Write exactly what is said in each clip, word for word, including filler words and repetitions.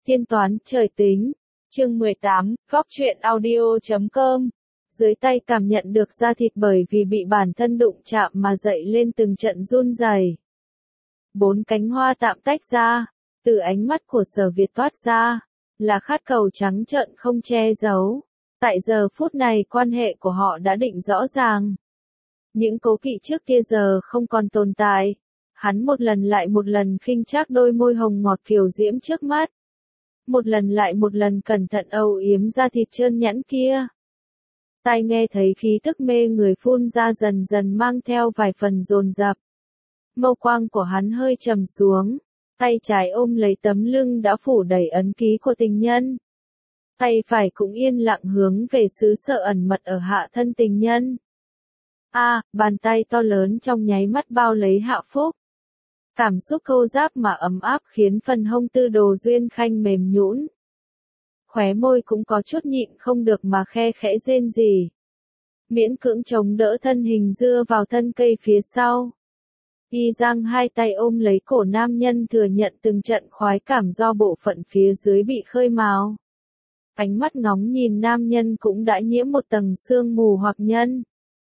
Tiên toán trời tính, chương mười tám, góc truyện audio chấm com. Dưới tay cảm nhận được da thịt bởi vì bị bản thân đụng chạm mà dậy lên từng trận run rẩy. Bốn cánh hoa tạm tách ra, từ ánh mắt của Sở Việt toát ra, là khát cầu trắng trợn không che giấu. Tại giờ phút này quan hệ của họ đã định rõ ràng. Những cố kỵ trước kia giờ không còn tồn tại. Hắn một lần lại một lần khinh trác đôi môi hồng ngọt kiều diễm trước mắt. Một lần lại một lần cẩn thận âu yếm da thịt trơn nhẵn kia. Tai nghe thấy khí tức mê người phun ra dần dần mang theo vài phần dồn dập. Mâu quang của hắn hơi trầm xuống, tay trái ôm lấy tấm lưng đã phủ đầy ấn ký của tình nhân. Tay phải cũng yên lặng hướng về xứ sở ẩn mật ở hạ thân tình nhân. A, à, bàn tay to lớn trong nháy mắt bao lấy Hạ Phúc. Cảm xúc câu giáp mà ấm áp khiến phần hông Tư Đồ Duyên Khanh mềm nhũn. Khóe môi cũng có chút nhịn không được mà khe khẽ rên rỉ. Miễn cưỡng chống đỡ thân hình dưa vào thân cây phía sau. Y giang hai tay ôm lấy cổ nam nhân thừa nhận từng trận khoái cảm do bộ phận phía dưới bị khơi mào. Ánh mắt ngóng nhìn nam nhân cũng đã nhiễm một tầng sương mù hoặc nhân.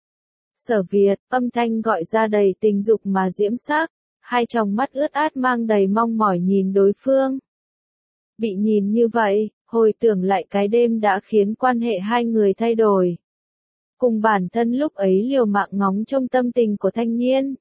Sở Việt, âm thanh gọi ra đầy tình dục mà diễm sắc, hai tròng mắt ướt át mang đầy mong mỏi nhìn đối phương. Bị nhìn như vậy, hồi tưởng lại cái đêm đã khiến quan hệ hai người thay đổi. Cùng bản thân lúc ấy liều mạng ngóng trông tâm tình của thanh niên.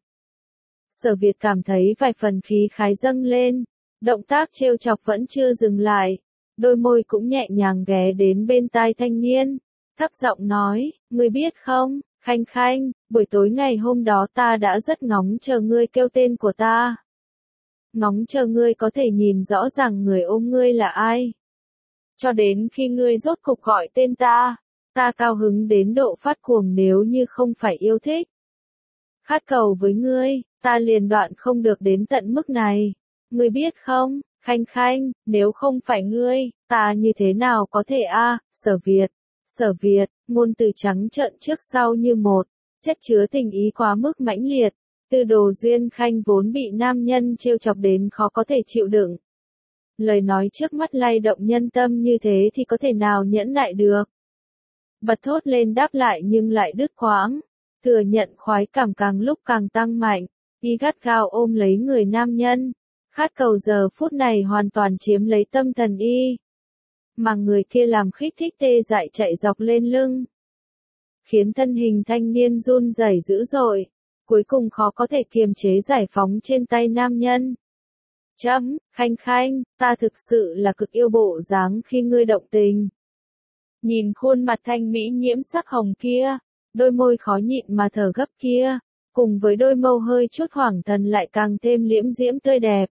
Sở Việt cảm thấy vài phần khí khái dâng lên, động tác trêu chọc vẫn chưa dừng lại, đôi môi cũng nhẹ nhàng ghé đến bên tai thanh niên, thấp giọng nói, ngươi biết không, Khanh Khanh, buổi tối ngày hôm đó ta đã rất ngóng chờ ngươi kêu tên của ta. Ngóng chờ ngươi có thể nhìn rõ ràng người ôm ngươi là ai. Cho đến khi ngươi rốt cục gọi tên ta, ta cao hứng đến độ phát cuồng nếu như không phải yêu thích. Khát cầu với ngươi, ta liền đoạn không được đến tận mức này. Ngươi biết không, Khanh Khanh, nếu không phải ngươi, ta như thế nào có thể a? À, Sở Việt, Sở Việt, ngôn từ trắng trợn trước sau như một, chất chứa tình ý quá mức mãnh liệt. Tư Đồ Duyên Khanh vốn bị nam nhân trêu chọc đến khó có thể chịu đựng. Lời nói trước mắt lay động nhân tâm như thế thì có thể nào nhẫn nại được. Bật thốt lên đáp lại nhưng lại đứt quãng. Thừa nhận khoái cảm càng lúc càng tăng mạnh, y gắt gao ôm lấy người nam nhân. Khát cầu giờ phút này hoàn toàn chiếm lấy tâm thần y. Mà người kia làm khích thích tê dại chạy dọc lên lưng. Khiến thân hình thanh niên run rẩy dữ dội. Cuối cùng khó có thể kiềm chế giải phóng trên tay nam nhân. Chấm, Khanh Khanh, ta thực sự là cực yêu bộ dáng khi ngươi động tình. Nhìn khuôn mặt thanh mỹ nhiễm sắc hồng kia, đôi môi khó nhịn mà thở gấp kia, cùng với đôi mâu hơi chút hoảng thần lại càng thêm liễm diễm tươi đẹp.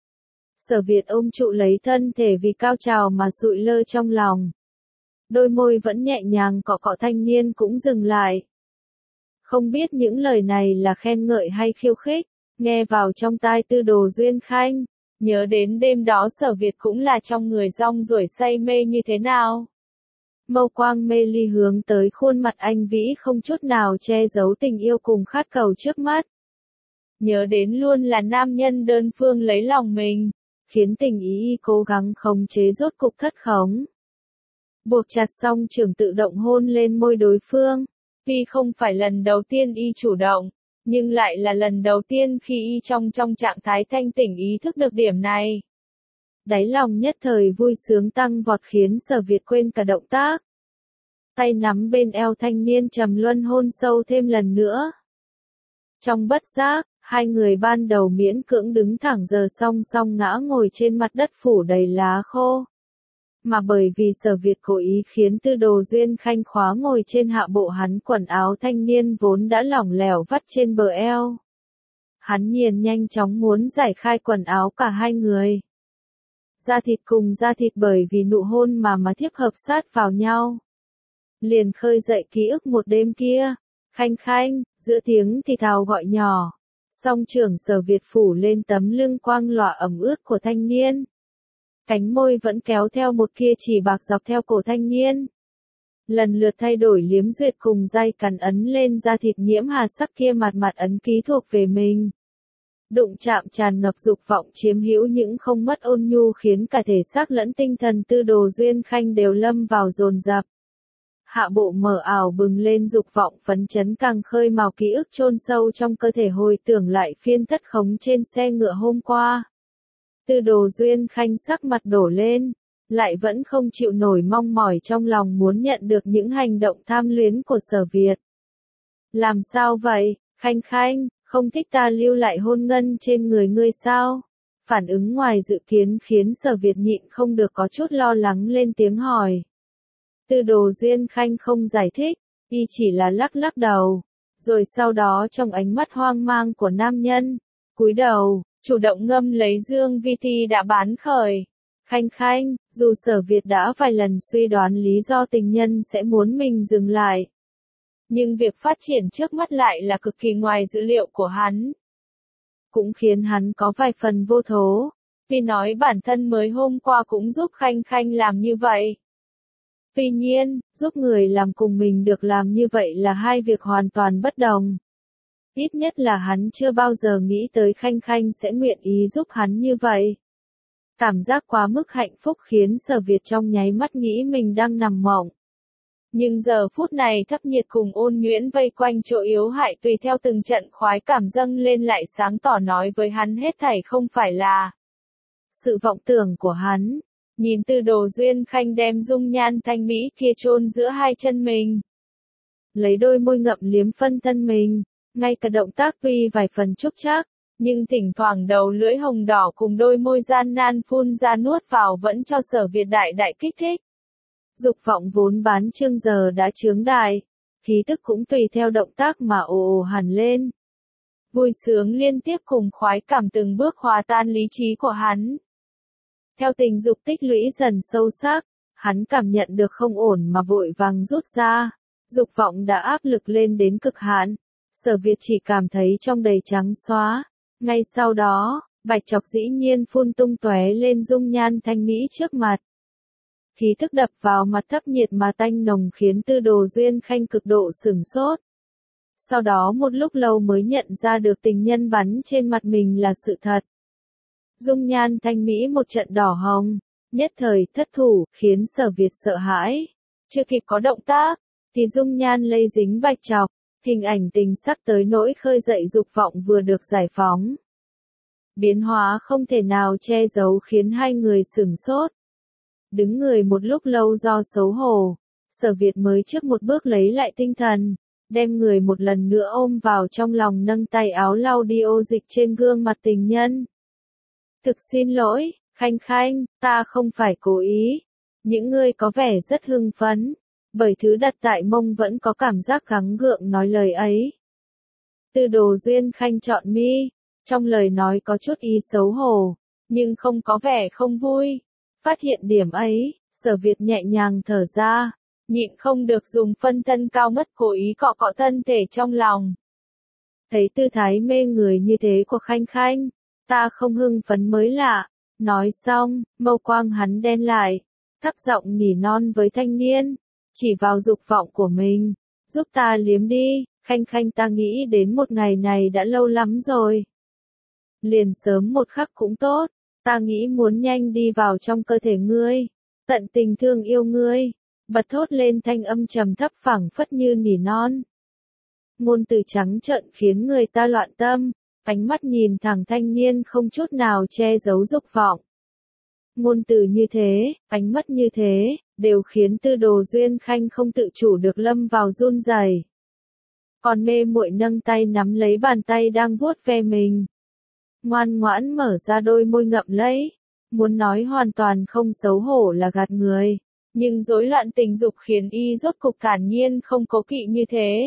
Sở Việt ôm trụ lấy thân thể vì cao trào mà sụi lơ trong lòng. Đôi môi vẫn nhẹ nhàng cọ cọ thanh niên cũng dừng lại. Không biết những lời này là khen ngợi hay khiêu khích, nghe vào trong tai Tư Đồ Duyên Khanh, nhớ đến đêm đó Sở Việt cũng là trong người rong ruổi say mê như thế nào. Mâu quang mê ly hướng tới khuôn mặt anh vĩ không chút nào che giấu tình yêu cùng khát cầu trước mắt. Nhớ đến luôn là nam nhân đơn phương lấy lòng mình, khiến tình ý cố gắng khống chế rốt cục thất khống. Buộc chặt xong trường tự động hôn lên môi đối phương. Tuy không phải lần đầu tiên y chủ động, nhưng lại là lần đầu tiên khi y trong trong trạng thái thanh tỉnh ý thức được điểm này. Đáy lòng nhất thời vui sướng tăng vọt khiến Sở Việt quên cả động tác. Tay nắm bên eo thanh niên trầm luân hôn sâu thêm lần nữa. Trong bất giác, hai người ban đầu miễn cưỡng đứng thẳng giờ song song ngã ngồi trên mặt đất phủ đầy lá khô. Mà bởi vì Sở Việt cố ý khiến Tư Đồ Duyên Khanh khóa ngồi trên hạ bộ hắn quần áo thanh niên vốn đã lỏng lẻo vắt trên bờ eo. Hắn nhiên nhanh chóng muốn giải khai quần áo cả hai người. Da thịt cùng da thịt bởi vì nụ hôn mà mà thiếp hợp sát vào nhau. Liền khơi dậy ký ức một đêm kia. Khanh Khanh, giữa tiếng thì thào gọi nhỏ. Song trưởng Sở Việt phủ lên tấm lưng quang lòa ẩm ướt của thanh niên. Cánh môi vẫn kéo theo một kia chỉ bạc dọc theo cổ thanh niên. Lần lượt thay đổi liếm duyệt cùng day cắn ấn lên da thịt nhiễm hà sắc kia mặt mặt ấn ký thuộc về mình. Đụng chạm tràn ngập dục vọng chiếm hữu những không mất ôn nhu khiến cả thể xác lẫn tinh thần Tư Đồ Duyên Khanh đều lâm vào dồn dập. Hạ bộ mờ ảo bừng lên dục vọng phấn chấn càng khơi mào ký ức chôn sâu trong cơ thể hồi tưởng lại phiên thất khống trên xe ngựa hôm qua. Tư Đồ Duyên Khanh sắc mặt đổ lên, lại vẫn không chịu nổi mong mỏi trong lòng muốn nhận được những hành động tham luyến của Sở Việt. Làm sao vậy, Khanh Khanh, không thích ta lưu lại hôn ngân trên người ngươi sao? Phản ứng ngoài dự kiến khiến Sở Việt nhịn không được có chút lo lắng lên tiếng hỏi. Tư Đồ Duyên Khanh không giải thích, y chỉ là lắc lắc đầu, rồi sau đó trong ánh mắt hoang mang của nam nhân, cúi đầu, chủ động ngâm lấy dương vi thi đã bán khởi. Khanh Khanh, dù Sở Việt đã vài lần suy đoán lý do tình nhân sẽ muốn mình dừng lại, nhưng việc phát triển trước mắt lại là cực kỳ ngoài dữ liệu của hắn. Cũng khiến hắn có vài phần vô thố, vì nói bản thân mới hôm qua cũng giúp Khanh Khanh làm như vậy. Tuy nhiên, giúp người làm cùng mình được làm như vậy là hai việc hoàn toàn bất đồng. Ít nhất là hắn chưa bao giờ nghĩ tới Khanh Khanh sẽ nguyện ý giúp hắn như vậy. Cảm giác quá mức hạnh phúc khiến Sở Việt trong nháy mắt nghĩ mình đang nằm mộng. Nhưng giờ phút này thấp nhiệt cùng ôn nhuyễn vây quanh chỗ yếu hại tùy theo từng trận khoái cảm dâng lên lại sáng tỏ nói với hắn hết thảy không phải là sự vọng tưởng của hắn. Nhìn Tư Đồ Duyên Khanh đem dung nhan thanh mỹ kia chôn giữa hai chân mình. Lấy đôi môi ngậm liếm phân thân mình, ngay cả động tác tuy vài phần trúc trác, nhưng thỉnh thoảng đầu lưỡi hồng đỏ cùng đôi môi gian nan phun ra nuốt vào vẫn cho Sở Việt đại đại kích thích. Dục vọng vốn bán trương giờ đã chướng đại, khí tức cũng tùy theo động tác mà ồ ồ hẳn lên. Vui sướng liên tiếp cùng khoái cảm từng bước hòa tan lý trí của hắn. Theo tình dục tích lũy dần sâu sắc, hắn cảm nhận được không ổn mà vội vàng rút ra. Dục vọng đã áp lực lên đến cực hạn. Sở Việt chỉ cảm thấy trong đầy trắng xóa. Ngay sau đó, bạch chọc dĩ nhiên phun tung tóe lên dung nhan thanh mỹ trước mặt. Khí thức đập vào mặt thấp nhiệt mà tanh nồng khiến Tư Đồ Duyên Khanh cực độ sửng sốt. Sau đó một lúc lâu mới nhận ra được tình nhân bắn trên mặt mình là sự thật. Dung nhan thanh mỹ một trận đỏ hồng, nhất thời thất thủ, khiến Sở Việt sợ hãi. Chưa kịp có động tác, thì dung nhan lây dính bạch chọc, hình ảnh tình sắc tới nỗi khơi dậy dục vọng vừa được giải phóng. Biến hóa không thể nào che giấu khiến hai người sửng sốt. Đứng người một lúc lâu do xấu hổ, Sở Việt mới trước một bước lấy lại tinh thần, đem người một lần nữa ôm vào trong lòng nâng tay áo lau đi ô dịch trên gương mặt tình nhân. Thực xin lỗi, Khanh Khanh, ta không phải cố ý. Những ngươi có vẻ rất hưng phấn, bởi thứ đặt tại mông vẫn có cảm giác gắng gượng nói lời ấy. Tư Đồ Duyên Khanh chọn mi, trong lời nói có chút ý xấu hổ, nhưng không có vẻ không vui. Phát hiện điểm ấy, Sở Việt nhẹ nhàng thở ra, nhịn không được dùng phân thân cao ngất cố ý cọ cọ thân thể trong lòng. Thấy tư thái mê người như thế của Khanh Khanh, ta không hưng phấn mới lạ. Nói xong, mâu quang hắn đen lại, thấp giọng nỉ non với thanh niên, chỉ vào dục vọng của mình, giúp ta liếm đi, Khanh Khanh ta nghĩ đến một ngày này đã lâu lắm rồi. Liền sớm một khắc cũng tốt, ta nghĩ muốn nhanh đi vào trong cơ thể ngươi, tận tình thương yêu ngươi, bật thốt lên thanh âm trầm thấp phảng phất như nỉ non. Ngôn từ trắng trợn khiến người ta loạn tâm. Ánh mắt nhìn thẳng thanh niên không chút nào che giấu dục vọng. Ngôn từ như thế, ánh mắt như thế, đều khiến Tư Đồ Duyên Khanh không tự chủ được lâm vào run rẩy. Còn mê muội nâng tay nắm lấy bàn tay đang vuốt ve mình. Ngoan ngoãn mở ra đôi môi ngậm lấy. Muốn nói hoàn toàn không xấu hổ là gạt người. Nhưng rối loạn tình dục khiến y rốt cục thản nhiên không cố kỵ như thế.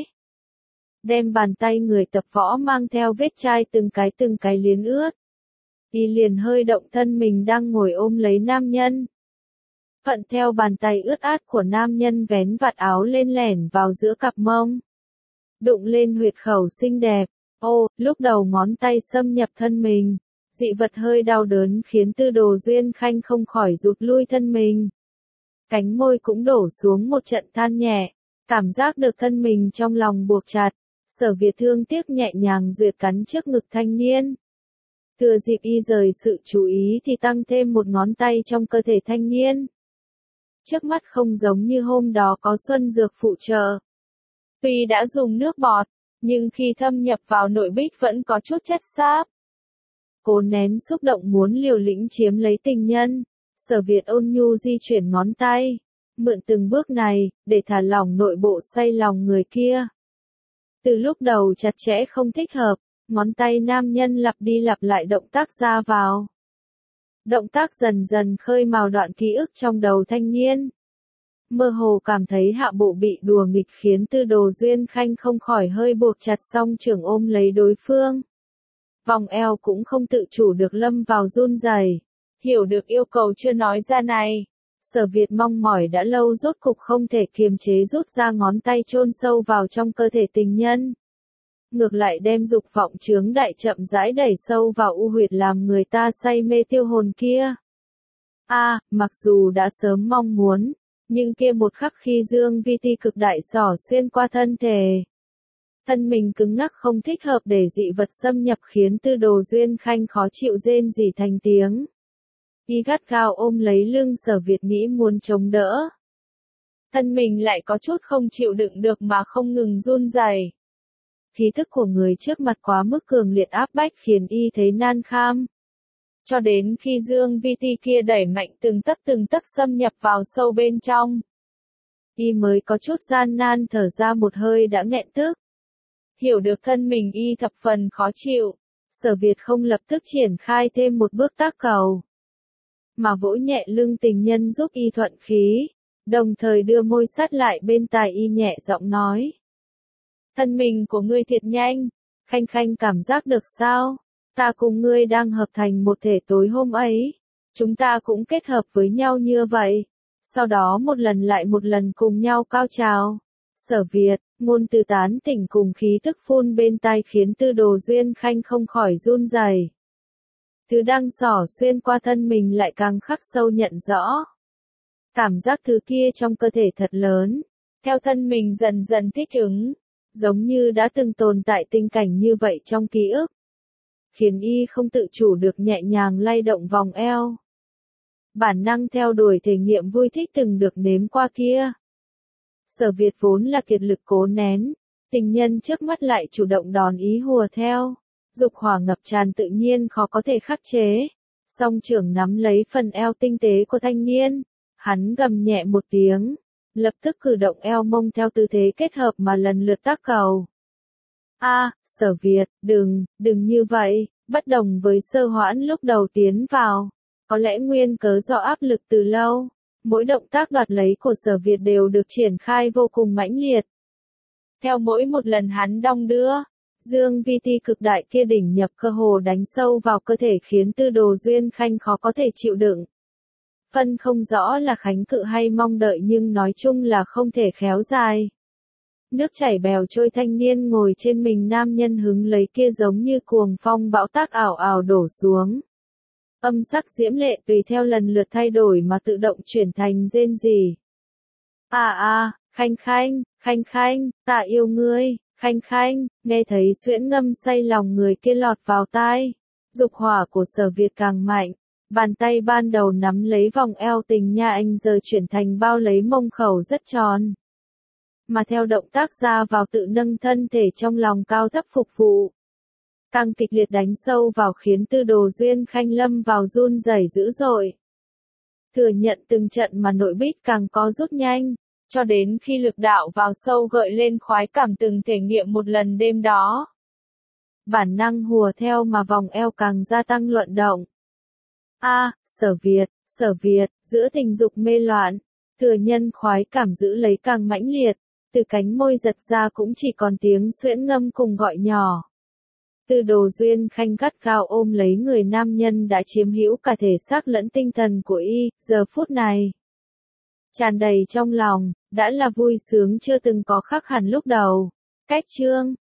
Đem bàn tay người tập võ mang theo vết chai từng cái từng cái liến ướt. Y liền hơi động thân mình đang ngồi ôm lấy nam nhân. Thuận theo bàn tay ướt át của nam nhân vén vạt áo lên lẻn vào giữa cặp mông. Đụng lên huyệt khẩu xinh đẹp. Ô, lúc đầu ngón tay xâm nhập thân mình. Dị vật hơi đau đớn khiến Tư Đồ Duyên Khanh không khỏi rụt lui thân mình. Cánh môi cũng đổ xuống một trận than nhẹ. Cảm giác được thân mình trong lòng buộc chặt. Sở Việt thương tiếc nhẹ nhàng duyệt cắn trước ngực thanh niên. Thừa dịp y rời sự chú ý thì tăng thêm một ngón tay trong cơ thể thanh niên. Trước mắt không giống như hôm đó có xuân dược phụ trợ. Tuy đã dùng nước bọt, nhưng khi thâm nhập vào nội bích vẫn có chút chất xáp. Cố nén xúc động muốn liều lĩnh chiếm lấy tình nhân, Sở Việt ôn nhu di chuyển ngón tay, mượn từng bước này, để thả lỏng nội bộ say lòng người kia. Từ lúc đầu chặt chẽ không thích hợp, ngón tay nam nhân lặp đi lặp lại động tác ra vào. Động tác dần dần khơi mào đoạn ký ức trong đầu thanh niên. Mơ hồ cảm thấy hạ bộ bị đùa nghịch khiến Tư Đồ Duyên Khanh không khỏi hơi buộc chặt song trưởng ôm lấy đối phương. Vòng eo cũng không tự chủ được lâm vào run rẩy. Hiểu được yêu cầu chưa nói ra này, Sở Việt mong mỏi đã lâu rốt cục không thể kiềm chế rút ra ngón tay chôn sâu vào trong cơ thể tình nhân. Ngược lại đem dục vọng chướng đại chậm rãi đẩy sâu vào u huyệt làm người ta say mê tiêu hồn kia. A, à, mặc dù đã sớm mong muốn, nhưng kia một khắc khi Dương Vi Ti cực đại xỏ xuyên qua thân thể. Thân mình cứng ngắc không thích hợp để dị vật xâm nhập khiến Tư Đồ Duyên Khanh khó chịu rên rỉ thành tiếng. Y gắt gao ôm lấy lưng Sở Việt nghĩ muốn chống đỡ. Thân mình lại có chút không chịu đựng được mà không ngừng run rẩy. Khí thức của người trước mặt quá mức cường liệt áp bách khiến y thấy nan kham. Cho đến khi Dương Vi Ti kia đẩy mạnh từng tấc từng tấc xâm nhập vào sâu bên trong. Y mới có chút gian nan thở ra một hơi đã nghẹn tức. Hiểu được thân mình y thập phần khó chịu, Sở Việt không lập tức triển khai thêm một bước tác cầu. Mà vỗ nhẹ lưng tình nhân giúp y thuận khí, đồng thời đưa môi sát lại bên tai y nhẹ giọng nói. Thân mình của ngươi thiệt nhanh, Khanh Khanh cảm giác được sao? Ta cùng ngươi đang hợp thành một thể tối hôm ấy, chúng ta cũng kết hợp với nhau như vậy, sau đó một lần lại một lần cùng nhau cao trào. Sở Việt, ngôn từ tán tỉnh cùng khí thức phun bên tai khiến Tư Đồ Duyên Khanh không khỏi run rẩy. Thứ đang xỏ xuyên qua thân mình lại càng khắc sâu nhận rõ. Cảm giác thứ kia trong cơ thể thật lớn, theo thân mình dần dần thích ứng, giống như đã từng tồn tại tình cảnh như vậy trong ký ức. Khiến y không tự chủ được nhẹ nhàng lay động vòng eo. Bản năng theo đuổi thể nghiệm vui thích từng được nếm qua kia. Sở Việt vốn là kiệt lực cố nén, tình nhân trước mắt lại chủ động đòn ý hùa theo. Dục hỏa ngập tràn tự nhiên khó có thể khắc chế. Song trưởng nắm lấy phần eo tinh tế của thanh niên, hắn gầm nhẹ một tiếng, lập tức cử động eo mông theo tư thế kết hợp mà lần lượt tác cầu. A, à, Sở Việt, đừng, đừng như vậy, bất đồng với Sơ Hoãn lúc đầu tiến vào. Có lẽ nguyên cớ do áp lực từ lâu, mỗi động tác đoạt lấy của Sở Việt đều được triển khai vô cùng mãnh liệt. Theo mỗi một lần hắn đong đưa, Dương Vi Ti cực đại kia đỉnh nhập cơ hồ đánh sâu vào cơ thể khiến Tư Đồ Duyên Khanh khó có thể chịu đựng. Phân không rõ là kháng cự hay mong đợi nhưng nói chung là không thể khéo dài. Nước chảy bèo trôi thanh niên ngồi trên mình nam nhân hứng lấy kia giống như cuồng phong bão táp ảo ảo đổ xuống. Âm sắc diễm lệ tùy theo lần lượt thay đổi mà tự động chuyển thành rên rỉ. À à, Khanh Khanh, Khanh Khanh, ta yêu ngươi, Khanh Khanh, nghe thấy xuyễn ngâm say lòng người kia lọt vào tai. Dục hỏa của Sở Việt càng mạnh, bàn tay ban đầu nắm lấy vòng eo tình nha anh giờ chuyển thành bao lấy mông khẩu rất tròn. Mà theo động tác ra vào tự nâng thân thể trong lòng cao thấp phục vụ. Càng kịch liệt đánh sâu vào khiến Tư Đồ Duyên Khanh lâm vào run rẩy dữ dội. Thừa nhận từng trận mà nội bích càng có rút nhanh, cho đến khi lực đạo vào sâu gợi lên khoái cảm từng thể nghiệm một lần đêm đó. Bản năng hùa theo mà vòng eo càng gia tăng luận động. A, à, Sở Việt, Sở Việt, giữa tình dục mê loạn, thừa nhân khoái cảm giữ lấy càng mãnh liệt, từ cánh môi giật ra cũng chỉ còn tiếng xuyễn ngâm cùng gọi nhỏ. Tư Đồ Duyên Khanh gắt gao ôm lấy người nam nhân đã chiếm hữu cả thể xác lẫn tinh thần của y, giờ phút này. Tràn đầy trong lòng, đã là vui sướng chưa từng có khác hẳn lúc đầu. Cách chương